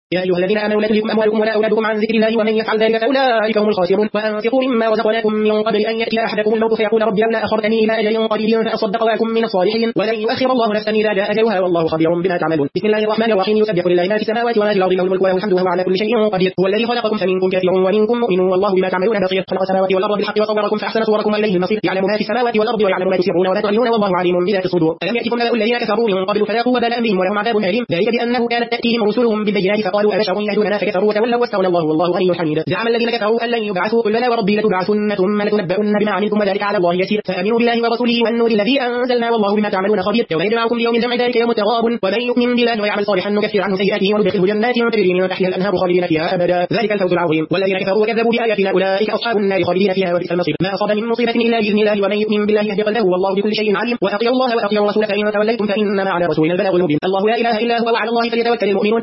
يا أيها الذين آمنوا لا تلهكم أموالكم ولا أولادكم عن ذكر الله ومن يفعل ذلك فأولئك هم الخاسرون وأنفقوا مما رزقناكم من قبل أن يأتي أحدكم الموت فيقول ربي لولا أخرتني إلى أجل قريب فأصدق وأكن من الصالحين ولن يؤخر الله نفسا إذا جاء أجلها والله خبير بما تعملون. بسم الله الرحمن الرحيم. يسبح لله ما في السماوات وما في الأرض له الملك وله الحمد وهو على كل شيء قدير. هو الذي خلقكم فمنكم كافر ومنكم مؤمن والله بما تعملون بصير. خلق السماوات والأرض بالحق وصوركم فأحسن صوركم وإليه المصير. يعلم ما في السماوات والأرض ويعلم ما تسرون ولا تعلنون والله عليم بذات الصدور. ألم يأتكم نبأ الذين كفروا من قبل فذاقوا وبال أمرهم ولهم عذاب أليم ذلك بأنه كانت تأتيهم رسلهم بالبينات فقالوا أبشر يهدوننا فكفروا وتولوا واستغنى الله والله غني حميد. زعم الذين كفروا أن لن يبعثوا قل بلى وربي لتبعثن ثم لتنبؤن بما عملتم وذلك على الله يسير. فآمنوا بالله ورسوله والنور الذي أنزلنا والله بما تعملون خبير. يوم يجمعكم ليوم الجمع ذلك يوم التغابن ومن يؤمن بالله ويعمل صالحا نكفر عنه سيئاته وندخله جنات تجري من تحتها الأنهار خالدين فيها أبدا ذلك الفوز العظيم. والذين كفروا وكذبوا بآياتنا أولئك أصحاب النار خالدين فيها وبئس المصير. ما أصاب من مصيبة إلا بإذن الله ومن يؤمن بالله يهد قلبه والله بكل شيء عليم. وأطيعوا الله وأطيعوا الرسول فإن توليتم فإنما على رسولنا البلاغ المبين. الله لا إله إلا هو وعلى الله فليتوكل المؤمنون.